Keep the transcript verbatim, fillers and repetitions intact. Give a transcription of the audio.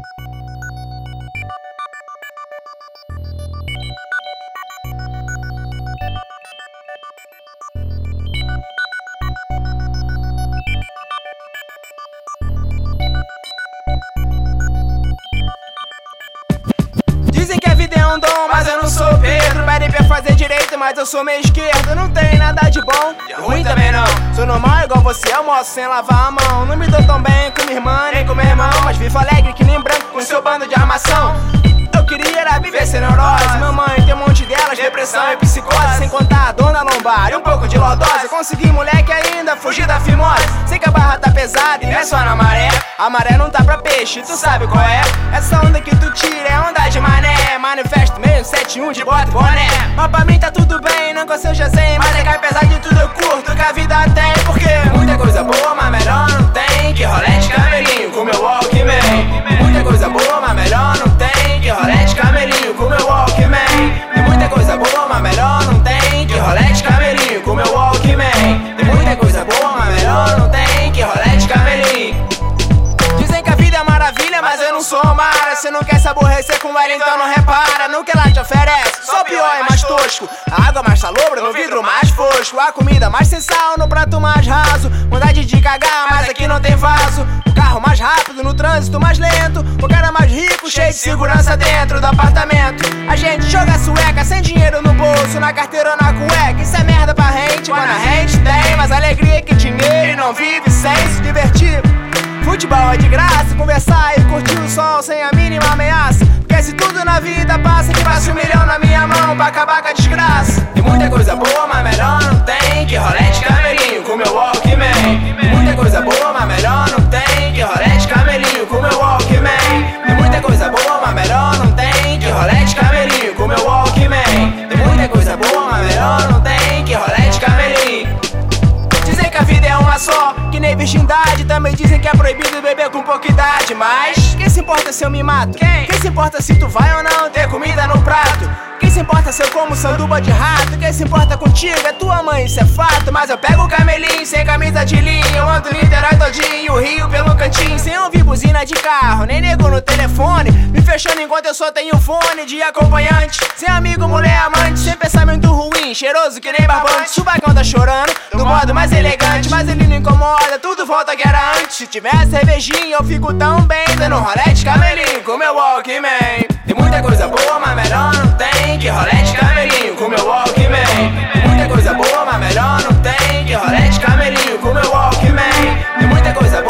Dizem que a vida é um dom, mas eu não sou Pedro. Pedem pra fazer direito, mas eu sou meio esquerdo. Não tem nada de bom, de ruim também não. Sou normal igual você, almoço sem lavar a mão. Não me dou tão bem com minha irmã, nem com meu irmão, mas vivo alegre que nem branco com seu bando de armação. Eu queria era viver sem neurose. Mamãe tem um monte delas, depressão e psicose. Sem contar a dor na lombar e um pouco de lordose. Consegui moleque ainda, fugir da fimose. Sei que a barra tá pesada e não é só na maré. A maré não tá pra peixe, tu sabe qual é. Essa onda que tu tira é onda de mané. Manifesto meio sete um de bota e boné. Mas pra mim tá tudo bem, não consigo já sei. Mas é que apesar de tudo eu curto que a vida tem. Porque muita coisa boa, mas melhor não tem. Que rolê de camelinho com meu Walkman. Muita coisa boa, mas melhor não tem. Que rolê de camelinho com meu Walkman. Tem muita coisa boa, mas melhor não tem. Que rolê de camelinho com meu Walkman. Tem muita coisa boa, mas melhor não tem. Que rolê de camelinho. Dizem que a vida é maravilha, mas eu não sou Mara. Se não quer se aborrecer com ela, então não repara no que ela te oferece. Só pior e mais tosco. A água mais salobra no vidro mais fosco. A comida mais sem sal no prato mais raso. Vontade de cagar, mas aqui não tem vaso. O carro mais rápido no trânsito mais lento. O cara mais rico, cheio de segurança dentro do apartamento. A gente joga sueca sem dinheiro no bolso, na carteira ou na cueca. Isso é merda pra gente, quando a gente tem mais alegria que dinheiro e não vive sem se divertir. Futebol é de graça, conversar e curtir o sol sem a mínima ameaça. Porque se tudo na vida passa, que passa um milhão na minha mão pra acabar com a desgraça. Tem muita coisa boa, mas melhor não tem. Que rolê de camelinho com meu Walkman. Tem muita coisa boa, mas melhor não tem. Que rolê de camelinho com meu Walkman. Tem muita coisa boa, mas melhor não tem. Que rolê de camelinho com meu Walkman. Tem muita coisa boa, mas melhor não tem. Que rolê de camelinho. Dizem que a vida é uma só, que nem virgindade. Também dizem que é proibido beber com pouca idade. Mas quem se importa se eu me mato? Quem? Quem se importa se tu vai ou não ter comida no prato? Quem se importa se eu como sanduba de rato? Quem se importa contigo é tua mãe, isso é fato. Mas eu pego o camelinho sem camisa de linho. Eu ando Niterói todinho, o Rio pelo cantinho. Sem ouvir buzina de carro, nem nego no telefone. Me fechando enquanto eu só tenho fone de acompanhante. Sem amigo, mulher, amante, sem pensamento ruim. Cheiroso que nem barbante, chubacão tá chorando do modo mais elegante, mas ele não incomoda, tudo volta que era antes. Se tiver cervejinha eu fico tão bem, dando rolê de camelinho com meu Walkman. Tem muita coisa boa, mas melhor não tem. Que rolê de camelinho com meu Walkman. Tem muita coisa boa, mas melhor não tem. Que rolê de camelinho com meu Walkman. Tem muita coisa boa.